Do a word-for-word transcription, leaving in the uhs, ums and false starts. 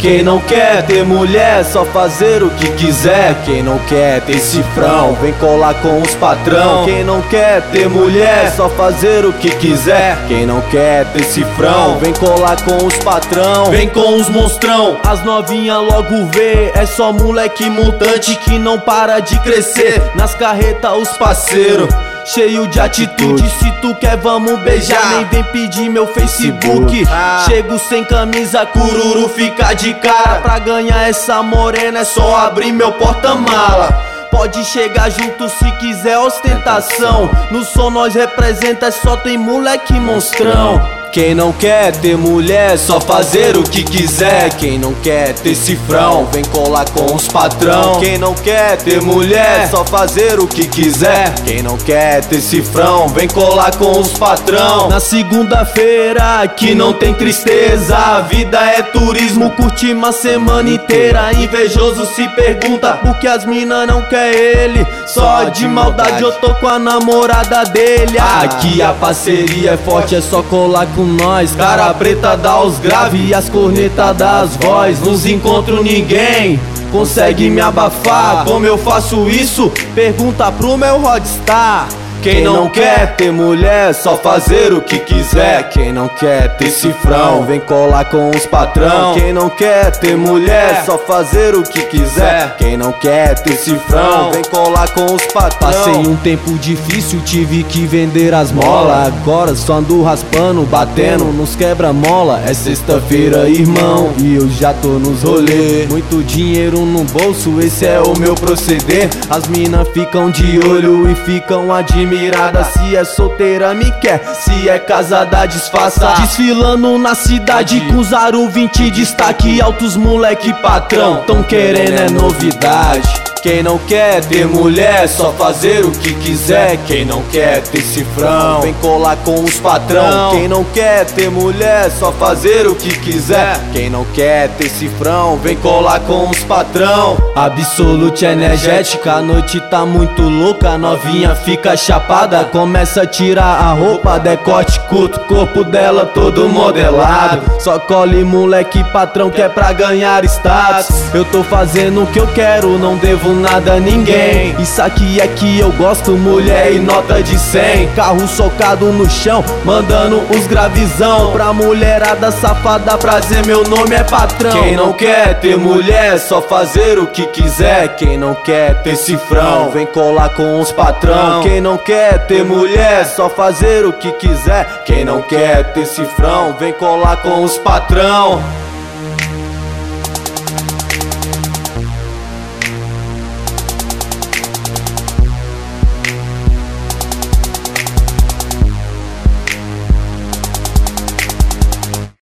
Quem não quer ter mulher, só fazer o que quiser. Quem não quer ter cifrão, vem colar com os patrão. Quem não quer ter mulher, só fazer o que quiser. Quem não quer ter cifrão, vem colar com os patrão. Vem com os monstrão, as novinha logo vê. É só moleque mutante que não para de crescer. Nas carretas os parceiro, cheio de atitude. Se tu quer vamos beijar, nem vem pedir meu Facebook. Chego sem camisa, cururu fica de cara. Pra ganhar essa morena é só abrir meu porta-mala. Pode chegar junto se quiser ostentação. No som nós representa, é só tem moleque monstrão. Quem não quer ter mulher, só fazer o que quiser. Quem não quer ter cifrão, vem colar com os patrão. Quem não quer ter mulher, só fazer o que quiser. Quem não quer ter cifrão, vem colar com os patrão. Na segunda-feira que não tem tristeza, a vida é turismo, curti uma semana inteira. Invejoso se pergunta por que as mina não quer ele. Só de maldade eu tô com a namorada dele. Aqui a parceria é forte, é só colar com nós. Cara preta dá os graves e as cornetas dá as voz. Nos encontro ninguém consegue me abafar. Como eu faço isso? Pergunta pro meu rodstar. Quem não quer ter mulher, só fazer o que quiser. Quem não quer ter cifrão, vem colar com os patrão. Quem não quer ter mulher, só fazer o que quiser. Quem não quer ter cifrão, vem colar com os patrão. Passei um tempo difícil, tive que vender as molas. Agora só ando raspando, batendo nos quebra-mola. É sexta-feira, irmão, e eu já tô nos rolê. Muito dinheiro no bolso, esse é o meu proceder. As minas ficam de olho e ficam admirando. Se é solteira me quer, se é casada disfarça. Desfilando na cidade com zero vinte destaque. Altos moleque patrão, tão querendo é novidade. Quem não quer ter mulher, só fazer o que quiser. Quem não quer ter cifrão, vem colar com os patrão. Quem não quer ter mulher, só fazer o que quiser. Quem não quer ter cifrão, vem colar com os patrão. Absolute energética, a noite tá muito louca. Novinha fica chapada, começa a tirar a roupa. Decote curto, corpo dela todo modelado. Só cole moleque patrão que é pra ganhar status. Eu tô fazendo o que eu quero, não devo nada a ninguém. Isso aqui é que eu gosto, mulher e nota de cem. Carro socado no chão, mandando os gravizão. Pra mulherada safada, prazer, meu nome é patrão. Quem não quer ter mulher, só fazer o que quiser. Quem não quer ter cifrão, vem colar com os patrão. Quem não quer ter mulher, só fazer o que quiser. Quem não quer ter cifrão, vem colar com os patrão.